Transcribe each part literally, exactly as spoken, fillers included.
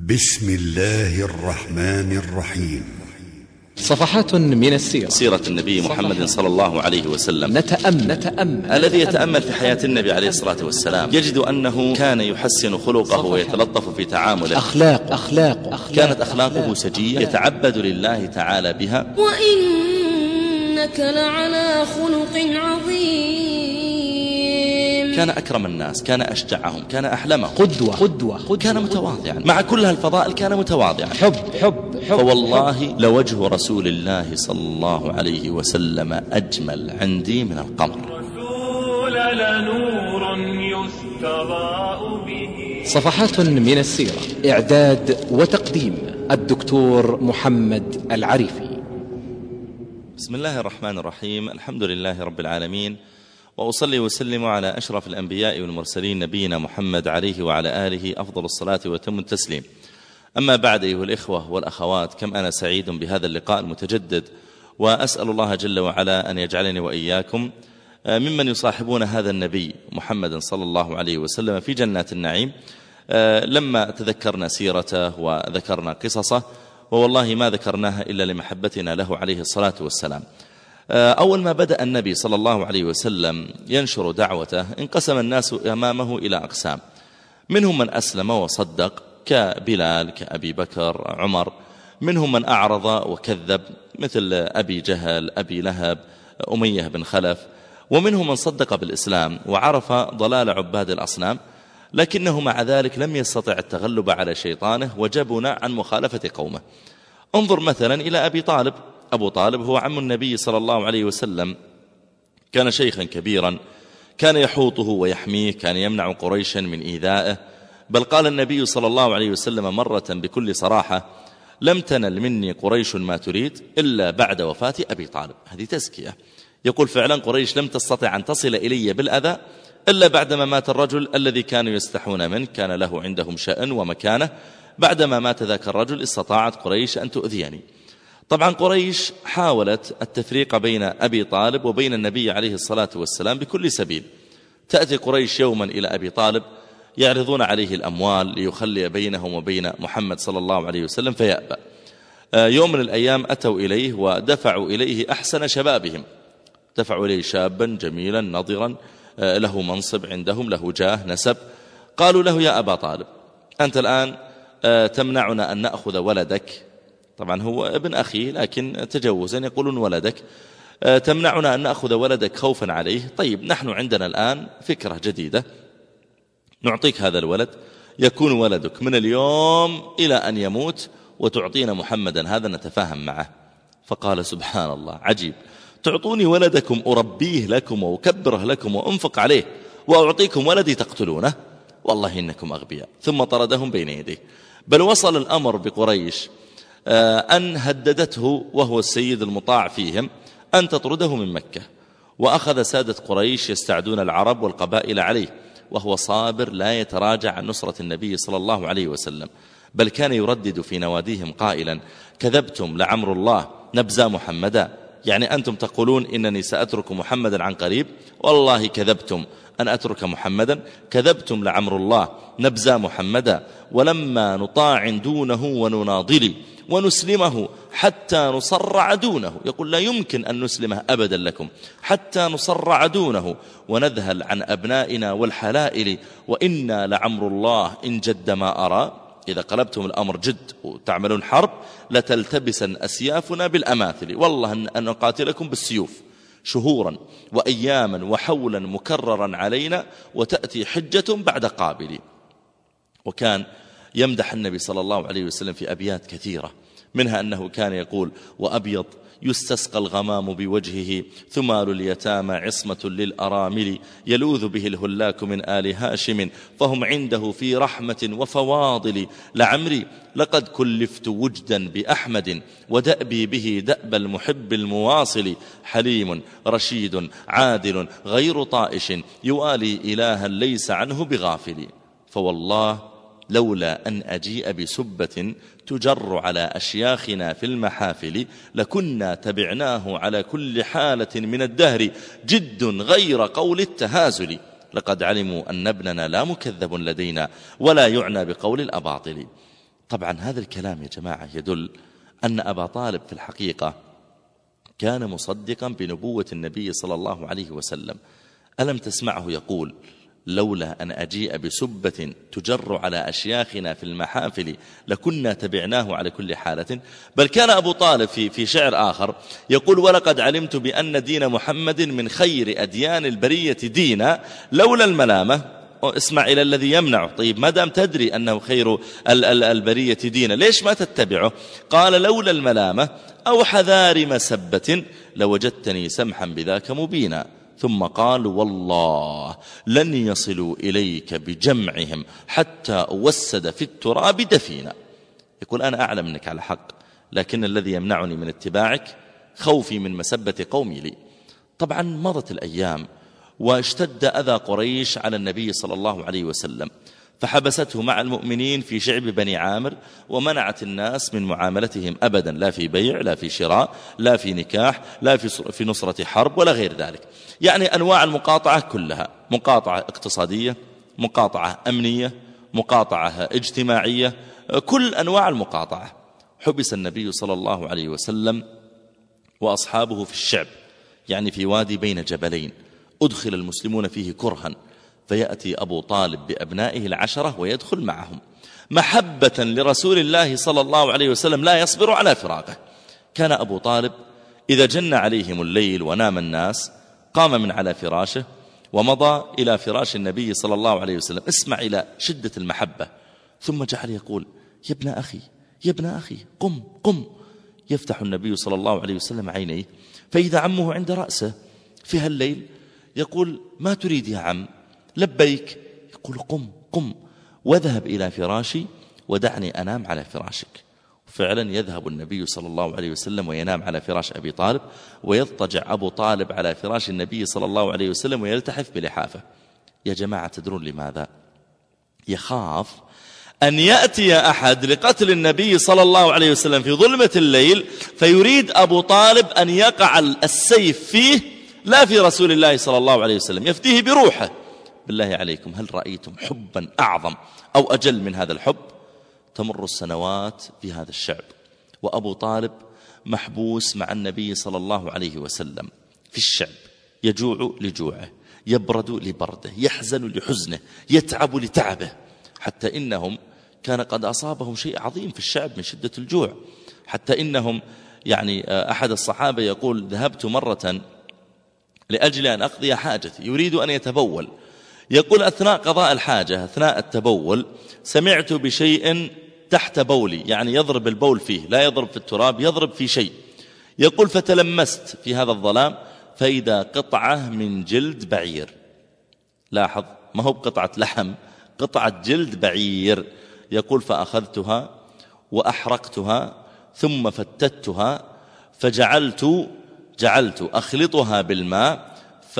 بسم الله الرحمن الرحيم. صفحات من السيرة. سيرة النبي محمد صلى الله عليه وسلم. نتأمل, نتأمل. الذي يتأمل في حياة النبي عليه الصلاة والسلام يجد أنه كان يحسن خلقه ويتلطف في تعامله. أخلاق أخلاق, أخلاق كانت أخلاقه سجية يتعبد لله تعالى بها. وإنك لعلى خلق عظيم. كان أكرم الناس، كان أشجعهم، كان أحلمهم، قدوة قدوة, قدوة كان متواضعا. مع كل هالفضائل كان متواضعا. حب حب, حب فوالله حب. لوجه رسول الله صلى الله عليه وسلم أجمل عندي من القمر. رسول لنور يستضاء به. صفحات من السيرة. إعداد وتقديم الدكتور محمد العريفي. بسم الله الرحمن الرحيم. الحمد لله رب العالمين، وأصلي وسلم على أشرف الأنبياء والمرسلين نبينا محمد عليه وعلى آله أفضل الصلاة وتم التسليم. أما بعد أيها الإخوة والأخوات، كم أنا سعيد بهذا اللقاء المتجدد، وأسأل الله جل وعلا أن يجعلني وإياكم ممن يصاحبون هذا النبي محمد صلى الله عليه وسلم في جنات النعيم. لما تذكرنا سيرته وذكرنا قصصه، ووالله ما ذكرناها إلا لمحبتنا له عليه الصلاة والسلام. أول ما بدأ النبي صلى الله عليه وسلم ينشر دعوته انقسم الناس أمامه إلى أقسام، منهم من أسلم وصدق كبلال كأبي بكر عمر، منهم من أعرض وكذب مثل أبي جهل أبي لهب أمية بن خلف، ومنهم من صدق بالإسلام وعرف ضلال عباد الأصنام، لكنه مع ذلك لم يستطع التغلب على شيطانه وجبن عن مخالفة قومه. انظر مثلا إلى أبي طالب. أبو طالب هو عم النبي صلى الله عليه وسلم، كان شيخا كبيرا، كان يحوطه ويحميه، كان يمنع قريشا من إيذائه، بل قال النبي صلى الله عليه وسلم مرة بكل صراحة: لم تنل مني قريش ما تريد إلا بعد وفاة أبي طالب. هذه تزكية. يقول فعلا قريش لم تستطع أن تصل إلي بالأذى إلا بعدما مات الرجل الذي كانوا يستحون منه، كان له عندهم شأن ومكانة. بعدما مات ذاك الرجل استطاعت قريش أن تؤذيني. طبعا قريش حاولت التفريق بين أبي طالب وبين النبي عليه الصلاة والسلام بكل سبيل. تأتي قريش يوما إلى أبي طالب يعرضون عليه الأموال ليخلي بينهم وبين محمد صلى الله عليه وسلم فيأبى. يوم من الأيام أتوا إليه ودفعوا إليه أحسن شبابهم، دفعوا إليه شابا جميلا نضرا له منصب عندهم، له جاه نسب. قالوا له: يا أبا طالب، أنت الآن تمنعنا أن نأخذ ولدك، طبعا هو ابن أخيه لكن تجوزا يقولون ولدك، تمنعنا أن نأخذ ولدك خوفا عليه. طيب نحن عندنا الآن فكرة جديدة، نعطيك هذا الولد، يكون ولدك من اليوم إلى أن يموت، وتعطينا محمدا هذا نتفاهم معه. فقال: سبحان الله، عجيب، تعطوني ولدكم أربيه لكم وأكبره لكم وأنفق عليه، وأعطيكم ولدي تقتلونه؟ والله إنكم أغبياء. ثم طردهم بين يديه. بل وصل الأمر بقريش أن هددته وهو السيد المطاع فيهم أن تطرده من مكة. وأخذ سادة قريش يستعدون العرب والقبائل عليه، وهو صابر لا يتراجع عن نصرة النبي صلى الله عليه وسلم، بل كان يردد في نواديهم قائلا: كذبتم لعمر الله نبزى محمدا، يعني أنتم تقولون إنني سأترك محمدا عن قريب، والله كذبتم أن أترك محمدا، كذبتم لعمر الله نبزى محمدا، ولما نطاع دونه ونناضل ونسلمه حتى نصرع دونه. يقول لا يمكن أن نسلمه أبدا لكم حتى نصرع دونه ونذهل عن أبنائنا والحلائل، وإنا لعمر الله إن جد ما أرى. إذا قلبتم الأمر جد وتعملون حرب لتلتبسن أسيافنا بالأماثل، والله أن نقاتلكم بالسيوف شهورا وأياما وحولا مكررا علينا، وتأتي حجة بعد قابل. وكان يمدح النبي صلى الله عليه وسلم في أبيات كثيرة، منها أنه كان يقول: وأبيض يستسقى الغمام بوجهه، ثمال اليتامى عصمة للأرامل، يلوذ به الهلاك من آل هاشم، فهم عنده في رحمة وفواضل، لعمري لقد كلفت وجدا بأحمد، ودأبي به دأب المحب المواصل، حليم رشيد عادل غير طائش، يوالي إلها ليس عنه بغافل. فوالله لولا أن أجيء بسبة تجر على أشياخنا في المحافل لكنا تبعناه على كل حالة من الدهر، جد غير قول التهازل. لقد علموا أن ابننا لا مكذب لدينا ولا يعنى بقول الأباطل. طبعا هذا الكلام يا جماعة يدل أن أبا طالب في الحقيقة كان مصدقا بنبوة النبي صلى الله عليه وسلم. ألم تسمعه يقول: لولا أن أجيء بسبة تجر على أشياخنا في المحافل لكنا تبعناه على كل حالة. بل كان أبو طالب في, في شعر آخر يقول: ولقد علمت بأن دين محمد من خير أديان البرية دينا لولا الملامة. اسمع إلى الذي يمنعه. طيب ما دام تدري أنه خير البرية دينا ليش ما تتبعه؟ قال: لولا الملامة أو حذار مسبة لوجدتني سمحا بذاك مبينا. ثم قال: والله لن يصلوا إليك بجمعهم حتى أوسد في التراب دفينا. يقول: أنا أعلم أنك على حق، لكن الذي يمنعني من اتباعك خوفي من مسبة قومي لي. طبعا مضت الأيام واشتد أذى قريش على النبي صلى الله عليه وسلم، فحبسته مع المؤمنين في شعب بني عامر، ومنعت الناس من معاملتهم أبدا، لا في بيع لا في شراء لا في نكاح لا في نصرة حرب ولا غير ذلك. يعني أنواع المقاطعة كلها، مقاطعة اقتصادية، مقاطعة أمنية، مقاطعة اجتماعية، كل أنواع المقاطعة. حبس النبي صلى الله عليه وسلم وأصحابه في الشعب، يعني في وادي بين جبلين، أدخل المسلمون فيه كرها، فيأتي أبو طالب بأبنائه العشرة ويدخل معهم محبة لرسول الله صلى الله عليه وسلم، لا يصبر على فراقه. كان أبو طالب إذا جن عليهم الليل ونام الناس قام من على فراشه ومضى إلى فراش النبي صلى الله عليه وسلم. اسمع إلى شدة المحبة. ثم جعل يقول: يا ابن أخي يا ابن أخي قم قم. يفتح النبي صلى الله عليه وسلم عينيه فإذا عمه عند رأسه في هالليل يقول: ما تريد يا عم؟ لبيك. يقول: قم قم واذهب إلى فراشي ودعني أنام على فراشك. فعلا يذهب النبي صلى الله عليه وسلم وينام على فراش أبي طالب، ويضطجع أبو طالب على فراش النبي صلى الله عليه وسلم ويلتحف بلحافه. يا جماعة تدرون لماذا؟ يخاف أن يأتي أحد لقتل النبي صلى الله عليه وسلم في ظلمة الليل فيريد أبو طالب أن يقع السيف فيه لا في رسول الله صلى الله عليه وسلم، يفديه بروحه. بالله عليكم هل رأيتم حبا أعظم أو أجل من هذا الحب؟ تمر السنوات في هذا الشعب وأبو طالب محبوس مع النبي صلى الله عليه وسلم في الشعب، يجوع لجوعه، يبرد لبرده، يحزن لحزنه، يتعب لتعبه، حتى إنهم كان قد أصابهم شيء عظيم في الشعب من شدة الجوع، حتى إنهم يعني أحد الصحابة يقول: ذهبت مرة لأجل أن أقضي حاجتي، يريد أن يتبول، يقول: أثناء قضاء الحاجة أثناء التبول سمعت بشيء تحت بولي، يعني يضرب البول فيه، لا يضرب في التراب، يضرب في شيء. يقول: فتلمست في هذا الظلام فإذا قطعة من جلد بعير. لاحظ، ما هو بقطعة لحم، قطعة جلد بعير. يقول: فأخذتها وأحرقتها ثم فتتها فجعلت جعلت أخلطها بالماء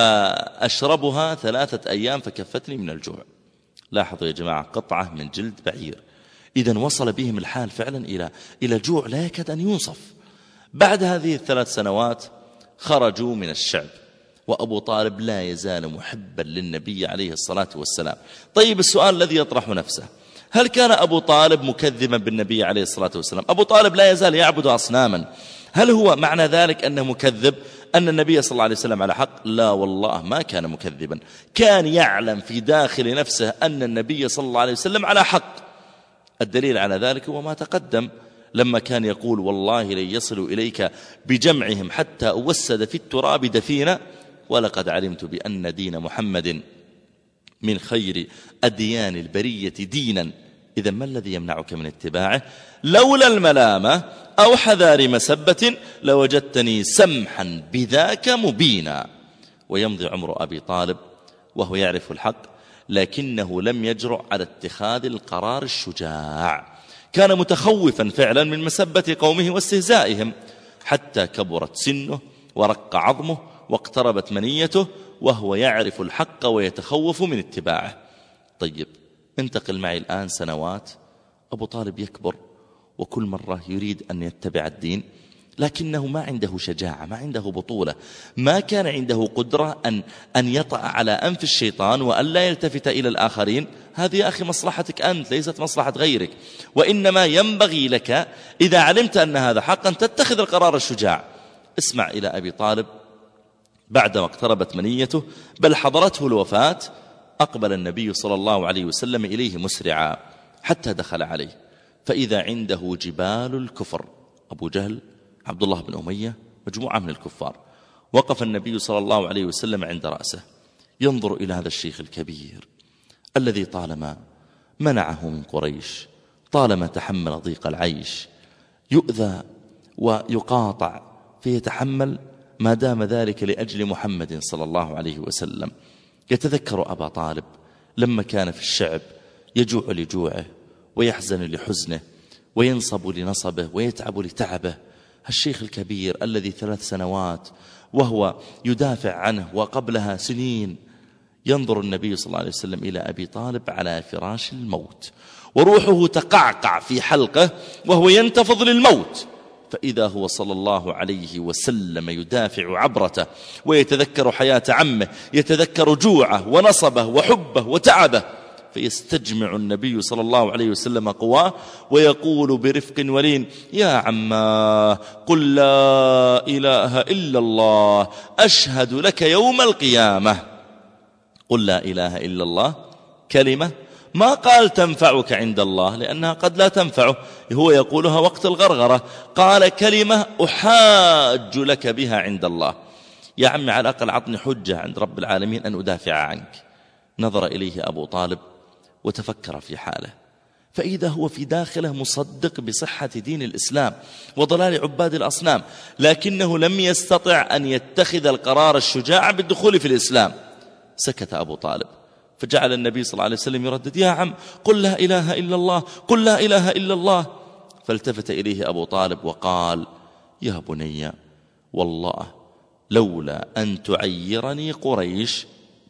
فأشربها ثلاثة أيام فكفتني من الجوع. لاحظوا يا جماعة، قطعة من جلد بعير. إذن وصل بهم الحال فعلا إلى إلى جوع لا يكاد أن يوصف. بعد هذه الثلاث سنوات خرجوا من الشعب، وأبو طالب لا يزال محبا للنبي عليه الصلاة والسلام. طيب السؤال الذي يطرح نفسه: هل كان أبو طالب مكذبا بالنبي عليه الصلاة والسلام؟ أبو طالب لا يزال يعبد أصناما، هل هو معنى ذلك أنه مكذب أن النبي صلى الله عليه وسلم على حق؟ لا والله، ما كان مكذبا، كان يعلم في داخل نفسه أن النبي صلى الله عليه وسلم على حق. الدليل على ذلك هو ما تقدم، لما كان يقول: والله لن يصلوا إليك بجمعهم حتى أوسد في التراب دفينا ولقد علمت بأن دين محمد من خير أديان البرية دينا. إذا ما الذي يمنعك من اتباعه؟ لولا الملامة أو حذار مسبة لوجدتني سمحا بذاك مبينا. ويمضي عمر أبي طالب وهو يعرف الحق، لكنه لم يجرؤ على اتخاذ القرار الشجاع، كان متخوفا فعلا من مسبة قومه واستهزائهم، حتى كبرت سنه ورق عظمه واقتربت منيته وهو يعرف الحق ويتخوف من اتباعه. طيب انتقل معي الآن سنوات، أبو طالب يكبر وكل مرة يريد أن يتبع الدين، لكنه ما عنده شجاعة، ما عنده بطولة، ما كان عنده قدرة أن, أن يطأ على أنف الشيطان وأن لا يلتفت إلى الآخرين. هذه يا أخي مصلحتك أنت، ليست مصلحة غيرك. وإنما ينبغي لك إذا علمت أن هذا حقا تتخذ القرار الشجاع. اسمع إلى أبي طالب بعدما اقتربت منيته بل حضرته الوفاة، أقبل النبي صلى الله عليه وسلم إليه مسرعا حتى دخل عليه، فإذا عنده جبال الكفر، أبو جهل، عبد الله بن أمية، مجموعة من الكفار. وقف النبي صلى الله عليه وسلم عند رأسه ينظر إلى هذا الشيخ الكبير الذي طالما منعه من قريش، طالما تحمل ضيق العيش، يؤذى ويقاطع فيتحمل ما دام ذلك لأجل محمد صلى الله عليه وسلم. يتذكر أبا طالب لما كان في الشعب يجوع لجوعه ويحزن لحزنه وينصب لنصبه ويتعب لتعبه. الشيخ الكبير الذي ثلاث سنوات وهو يدافع عنه وقبلها سنين. ينظر النبي صلى الله عليه وسلم إلى أبي طالب على فراش الموت وروحه تقعقع في حلقه وهو ينتفض للموت، فإذا هو صلى الله عليه وسلم يدافع عبرته ويتذكر حياة عمه، يتذكر جوعه ونصبه وحبه وتعبه، فيستجمع النبي صلى الله عليه وسلم قواه ويقول برفق ولين: يا عما قل لا إله إلا الله أشهد لك يوم القيامة. قل لا إله إلا الله كلمة ما قال تنفعك عند الله لأنها قد لا تنفعه، هو يقولها وقت الغرغرة، قال كلمة أحاج لك بها عند الله. يا عمي على الأقل عطني حجة عند رب العالمين أن أدافع عنك. نظر إليه أبو طالب وتفكر في حاله، فإذا هو في داخله مصدق بصحة دين الإسلام وضلال عباد الأصنام، لكنه لم يستطع أن يتخذ القرار الشجاع بالدخول في الإسلام. سكت أبو طالب، فجعل النبي صلى الله عليه وسلم يردد: يا عم قل لا إله إلا الله، قل لا إله إلا الله. فالتفت إليه أبو طالب وقال: يا بني والله لولا أن تعيرني قريش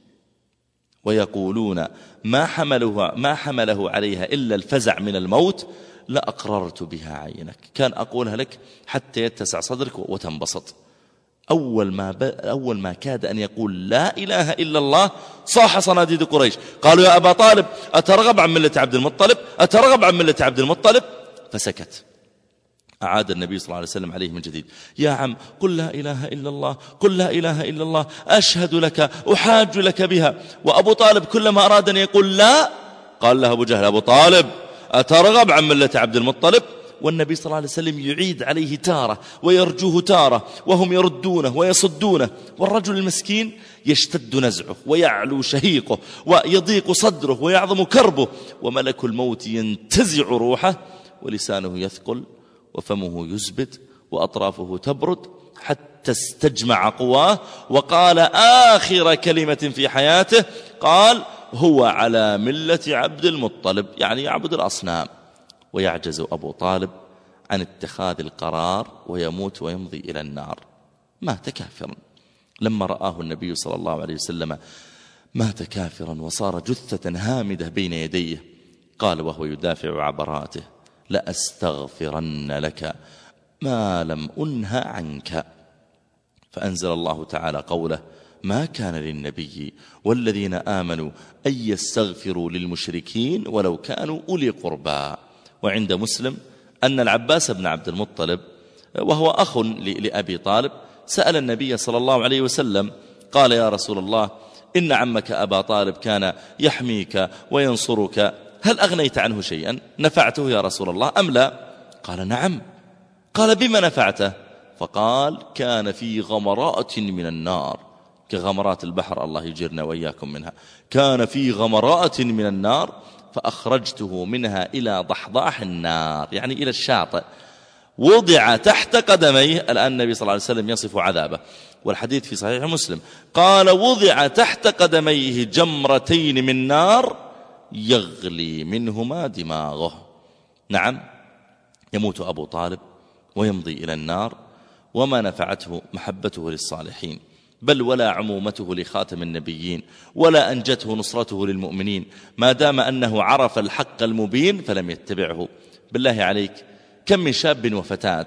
ويقولون ما حمله, ما حمله عليها إلا الفزع من الموت لأقررت بها عينك. كان أقولها لك حتى يتسع صدرك وتنبسط. أول ما, ب... أول ما كاد أن يقول لا إله إلا الله صاح صناديد قريش، قالوا: يا أبا طالب أترغب عن ملة عبد المطلب، أترغب عن ملة عبد المطلب. فسكت. أعاد النبي صلى الله عليه وسلم عليه من جديد: يا عم قل لا إله إلا الله، قل لا إله إلا الله أشهد لك أحاج لك بها. وأبو طالب كلما أراد أن يقول لا قال له أبو جهل: أبو طالب أترغب عن ملة عبد المطلب. والنبي صلى الله عليه وسلم يعيد عليه تارة ويرجوه تارة وهم يردونه ويصدونه، والرجل المسكين يشتد نزعه ويعلو شهيقه ويضيق صدره ويعظم كربه، وملك الموت ينتزع روحه ولسانه يثقل وفمه يزبد وأطرافه تبرد حتى استجمع قواه وقال آخر كلمة في حياته، قال: هو على ملة عبد المطلب، يعني يعبد الأصنام. ويعجز أبو طالب عن اتخاذ القرار ويموت ويمضي إلى النار. مات كافرا. لما رآه النبي صلى الله عليه وسلم مات كافرا وصار جثة هامدة بين يديه، قال وهو يدافع عبراته: لأستغفرن لك ما لم أنه عنك. فأنزل الله تعالى قوله: ما كان للنبي والذين آمنوا أن يستغفروا للمشركين ولو كانوا أولي قربى. وعند مسلم أن العباس بن عبد المطلب وهو أخ لأبي طالب سأل النبي صلى الله عليه وسلم، قال: يا رسول الله، إن عمك أبا طالب كان يحميك وينصرك، هل أغنيت عنه شيئا؟ نفعته يا رسول الله أم لا؟ قال: نعم. قال: بما نفعته؟ فقال: كان في غمرات من النار، كغمرات البحر، الله يجيرنا وإياكم منها، كان في غمرات من النار فأخرجته منها إلى ضحضاح النار، يعني إلى الشاطئ، وضع تحت قدميه. الآن النبي صلى الله عليه وسلم يصف عذابه، والحديث في صحيح مسلم، قال: وضع تحت قدميه جمرتين من نار يغلي منهما دماغه. نعم، يموت أبو طالب ويمضي إلى النار، وما نفعته محبته للصالحين، بل ولا عمومته لخاتم النبيين، ولا أنجته نصرته للمؤمنين، ما دام أنه عرف الحق المبين فلم يتبعه. بالله عليك، كم من شاب وفتاة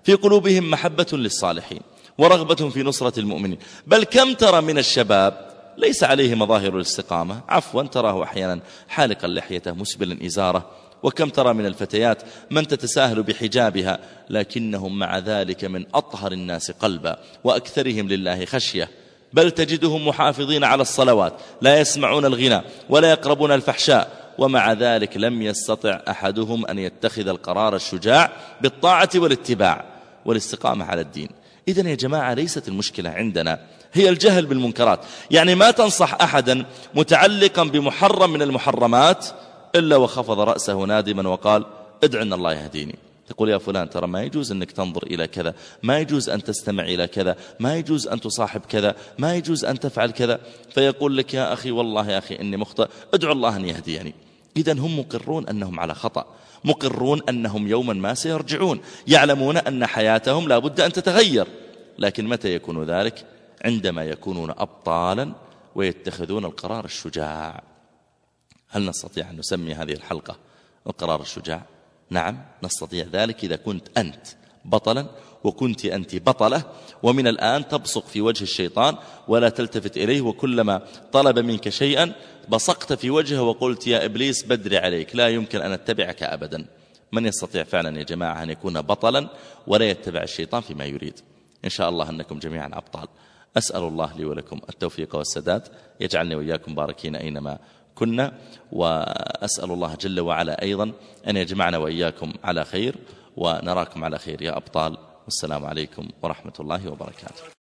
في قلوبهم محبة للصالحين ورغبة في نصرة المؤمنين. بل كم ترى من الشباب ليس عليه مظاهر الاستقامة، عفوا تراه أحيانا حالقا لحيته مسبلا إزاره، وكم ترى من الفتيات من تتساهل بحجابها لكنهم مع ذلك من أطهر الناس قلبا وأكثرهم لله خشية، بل تجدهم محافظين على الصلوات لا يسمعون الغنى ولا يقربون الفحشاء، ومع ذلك لم يستطع أحدهم أن يتخذ القرار الشجاع بالطاعة والاتباع والاستقامة على الدين. إذن يا جماعة ليست المشكلة عندنا هي الجهل بالمنكرات، يعني ما تنصح أحدا متعلقا بمحرم من المحرمات إلا وخفض رأسه نادما وقال ادع أن الله يهديني. تقول يا فلان ترى ما يجوز أنك تنظر إلى كذا، ما يجوز أن تستمع إلى كذا، ما يجوز أن تصاحب كذا، ما يجوز أن تفعل كذا، فيقول لك يا أخي والله يا أخي إني مخطئ ادعو الله أن يهديني. إذن هم مقرون أنهم على خطأ، مقرون أنهم يوما ما سيرجعون، يعلمون أن حياتهم لا بد أن تتغير، لكن متى يكون ذلك؟ عندما يكونون أبطالا ويتخذون القرار الشجاع. هل نستطيع أن نسمي هذه الحلقة القرار الشجاع؟ نعم نستطيع ذلك إذا كنت أنت بطلا وكنت أنت بطلة، ومن الآن تبصق في وجه الشيطان ولا تلتفت إليه، وكلما طلب منك شيئا بصقت في وجهه وقلت يا إبليس بدري عليك لا يمكن أن أتبعك أبدا. من يستطيع فعلا يا جماعة أن يكون بطلا ولا يتبع الشيطان فيما يريد؟ إن شاء الله أنكم جميعا أبطال. أسأل الله لي ولكم التوفيق والسداد، يجعلني وإياكم باركين أينما كنا، وأسأل الله جل وعلا أيضا أن يجمعنا وإياكم على خير ونراكم على خير يا أبطال. والسلام عليكم ورحمة الله وبركاته.